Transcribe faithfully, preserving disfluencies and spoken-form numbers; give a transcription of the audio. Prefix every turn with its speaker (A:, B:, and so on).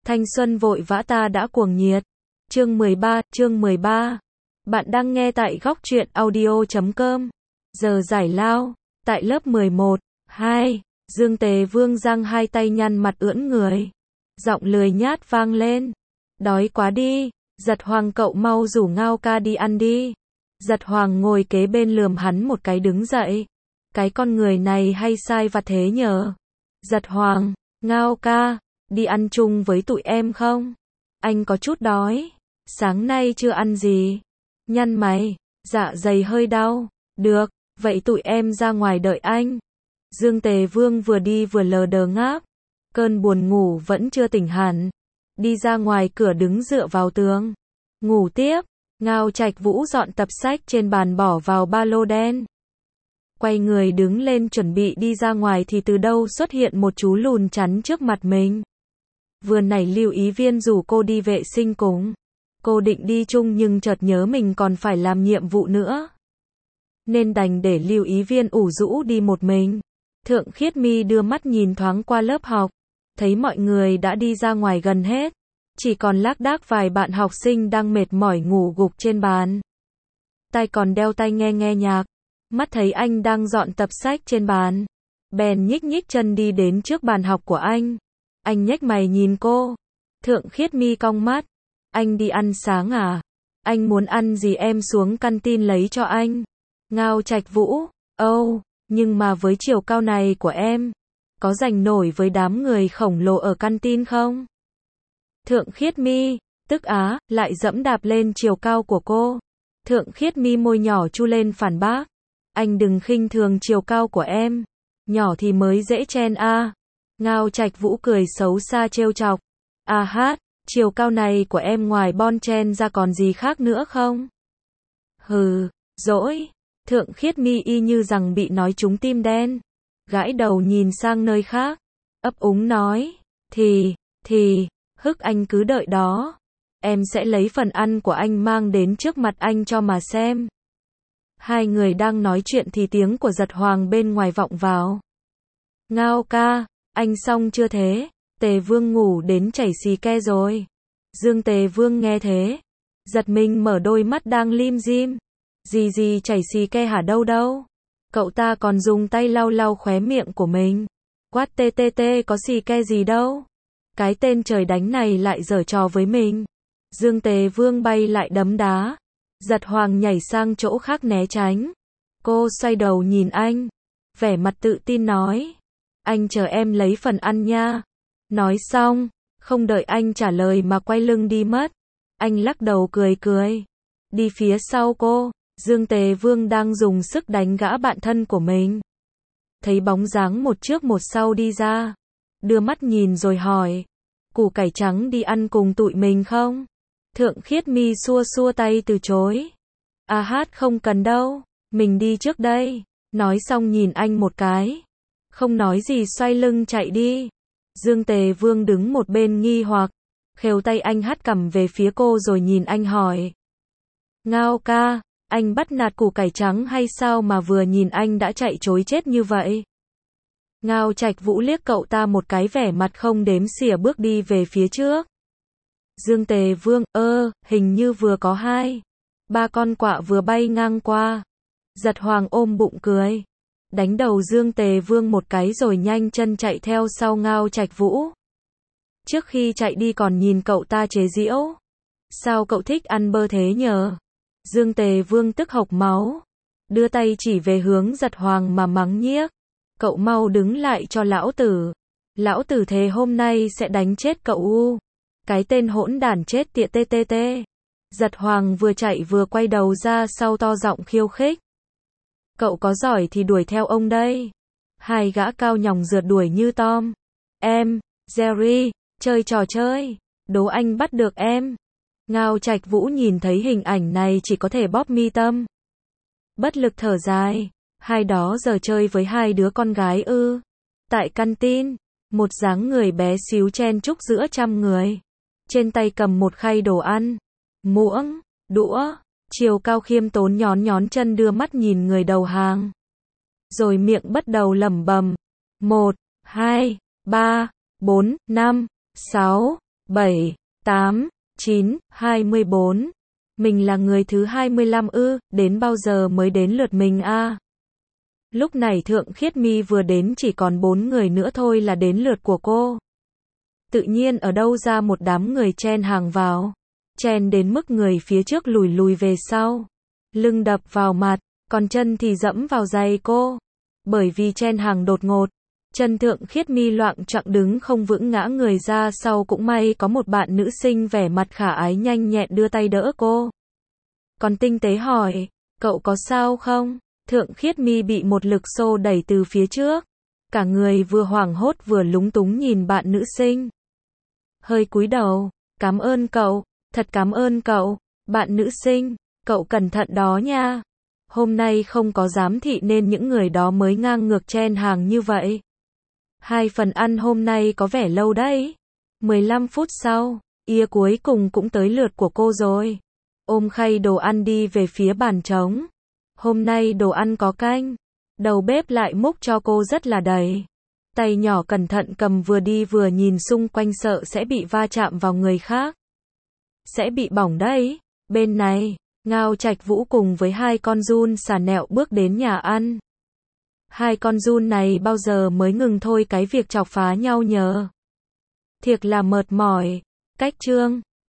A: Thanh xuân vội vã ta đã cuồng nhiệt. Chương mười ba, chương mười ba. Bạn đang nghe tại góc truyện audio chấm com. Giờ giải lao, tại lớp mười một, hai, Dương Tề Vương giang hai tay nhăn mặt ưỡn người. Giọng lười nhát vang lên. Đói quá đi, Giật Hoàng cậu mau rủ Ngao ca đi ăn đi. Giật Hoàng ngồi kế bên lườm hắn một cái đứng dậy. Cái con người này hay sai vặt thế nhờ. Giật Hoàng, Ngao ca, đi ăn chung với tụi em không? Anh có chút đói. Sáng nay chưa ăn gì. Nhăn mày, dạ dày hơi đau. Được, vậy tụi em ra ngoài đợi anh. Dương Tề Vương vừa đi vừa lờ đờ ngáp. Cơn buồn ngủ vẫn chưa tỉnh hẳn. Đi ra ngoài cửa đứng dựa vào tường. Ngủ tiếp. Ngao Trạch Vũ dọn tập sách trên bàn bỏ vào ba lô đen. Quay người đứng lên chuẩn bị đi ra ngoài thì từ đâu xuất hiện một chú lùn chắn trước mặt mình. Vừa nãy Lưu Ý Viên rủ cô đi vệ sinh cùng. Cô định đi chung nhưng chợt nhớ mình còn phải làm nhiệm vụ nữa. Nên đành để Lưu Ý Viên ủ rũ đi một mình. Thượng Khiết Mi đưa mắt nhìn thoáng qua lớp học. Thấy mọi người đã đi ra ngoài gần hết. Chỉ còn lác đác vài bạn học sinh đang mệt mỏi ngủ gục trên bàn. Tai còn đeo tai nghe nghe nhạc. Mắt thấy anh đang dọn tập sách trên bàn. Bèn nhích nhích chân đi đến trước bàn học của anh. Anh nhếch mày nhìn cô. Thượng Khiết Mi cong mắt. Anh đi ăn sáng à? Anh muốn ăn gì em xuống canteen lấy cho anh. Ngao Trạch Vũ. Âu, oh, nhưng mà với chiều cao này của em, có giành nổi với đám người khổng lồ ở canteen không? Thượng Khiết Mi, tức á, lại dẫm đạp lên chiều cao của cô. Thượng Khiết Mi môi nhỏ chu lên phản bác. Anh đừng khinh thường chiều cao của em. Nhỏ thì mới dễ chen a. À. Ngao Trạch Vũ cười xấu xa trêu chọc. À hát, chiều cao này của em ngoài bon chen ra còn gì khác nữa không? Hừ, dỗi. Thượng Khiết Mi y như rằng bị nói trúng tim đen. Gãi đầu nhìn sang nơi khác. Ấp úng nói. Thì, thì, hức anh cứ đợi đó. Em sẽ lấy phần ăn của anh mang đến trước mặt anh cho mà xem. Hai người đang nói chuyện thì tiếng của Giật Hoàng bên ngoài vọng vào. Ngao ca, anh xong chưa thế? Tề Vương ngủ đến chảy xì ke rồi. Dương Tề Vương nghe thế. Giật mình mở đôi mắt đang lim dim. Gì gì chảy xì ke hả đâu đâu? Cậu ta còn dùng tay lau lau khóe miệng của mình. Quát tê tê tê có xì ke gì đâu. Cái tên trời đánh này lại giở trò với mình. Dương Tề Vương bay lại đấm đá. Giật Hoàng nhảy sang chỗ khác né tránh. Cô xoay đầu nhìn anh. Vẻ mặt tự tin nói. Anh chờ em lấy phần ăn nha. Nói xong, không đợi anh trả lời mà quay lưng đi mất. Anh lắc đầu cười cười. Đi phía sau cô, Dương Tề Vương đang dùng sức đánh gã bạn thân của mình. Thấy bóng dáng một trước một sau đi ra. Đưa mắt nhìn rồi hỏi. Củ cải trắng đi ăn cùng tụi mình không? Thượng Khiết Mi xua xua tay từ chối. À hát không cần đâu, mình đi trước đây. Nói xong nhìn anh một cái. Không nói gì xoay lưng chạy đi. Dương Tề Vương đứng một bên nghi hoặc. Khều tay anh hất cằm về phía cô rồi nhìn anh hỏi. Ngao ca, anh bắt nạt củ cải trắng hay sao mà vừa nhìn anh đã chạy trối chết như vậy? Ngao Trạch Vũ liếc cậu ta một cái vẻ mặt không đếm xỉa bước đi về phía trước. Dương Tề Vương, ơ, hình như vừa có hai. Ba con quạ vừa bay ngang qua. Giật Hoàng ôm bụng cười. Đánh đầu Dương Tề Vương một cái rồi nhanh chân chạy theo sau Ngao Trạch Vũ. Trước khi chạy đi còn nhìn cậu ta chế giễu. Sao cậu thích ăn bơ thế nhờ? Dương Tề Vương tức hộc máu. Đưa tay chỉ về hướng Giật Hoàng mà mắng nhiếc. Cậu mau đứng lại cho lão tử. Lão tử thề hôm nay sẽ đánh chết cậu u. Cái tên hỗn đản chết tiệt tê tê tê. Giật Hoàng vừa chạy vừa quay đầu ra sau to giọng khiêu khích. Cậu có giỏi thì đuổi theo ông đây. Hai gã cao nhòng rượt đuổi như Tom. Em, Jerry, chơi trò chơi. Đố anh bắt được em. Ngao Trạch Vũ nhìn thấy hình ảnh này chỉ có thể bóp mi tâm. Bất lực thở dài. Hai đó giờ chơi với hai đứa con gái ư. Tại canteen, một dáng người bé xíu chen chúc giữa trăm người. Trên tay cầm một khay đồ ăn, muỗng, đũa, chiều cao khiêm tốn nhón nhón chân đưa mắt nhìn người đầu hàng. Rồi miệng bắt đầu lẩm bẩm. Một, hai, ba, bốn, năm, sáu, bảy, tám, chín, hai mươi bốn. Mình là người thứ hai mươi lăm ư, đến bao giờ mới đến lượt mình a? Lúc này Thượng Khiết Mi vừa đến chỉ còn bốn người nữa thôi là đến lượt của cô. Tự nhiên ở đâu ra một đám người chen hàng vào. Chen đến mức người phía trước lùi lùi về sau. Lưng đập vào mặt, còn chân thì dẫm vào giày cô. Bởi vì chen hàng đột ngột, chân Thượng Khiết Mi loạng choạng đứng không vững ngã người ra sau, cũng may có một bạn nữ sinh vẻ mặt khả ái nhanh nhẹn đưa tay đỡ cô. Còn tinh tế hỏi, cậu có sao không? Thượng Khiết Mi bị một lực xô đẩy từ phía trước. Cả người vừa hoảng hốt vừa lúng túng nhìn bạn nữ sinh. Hơi cúi đầu, cảm ơn cậu, thật cảm ơn cậu, bạn nữ sinh, cậu cẩn thận đó nha. Hôm nay không có giám thị nên những người đó mới ngang ngược chen hàng như vậy. Hai phần ăn hôm nay có vẻ lâu đấy. mười lăm phút sau, ia cuối cùng cũng tới lượt của cô rồi. Ôm khay đồ ăn đi về phía bàn trống. Hôm nay đồ ăn có canh. Đầu bếp lại múc cho cô rất là đầy. Tay nhỏ cẩn thận cầm vừa đi vừa nhìn xung quanh sợ sẽ bị va chạm vào người khác. Sẽ bị bỏng đấy. Bên này, Ngao Trạch Vũ cùng với hai con giun xà nẹo bước đến nhà ăn. Hai con giun này bao giờ mới ngừng thôi cái việc chọc phá nhau nhờ. Thiệt là mệt mỏi. Cách chương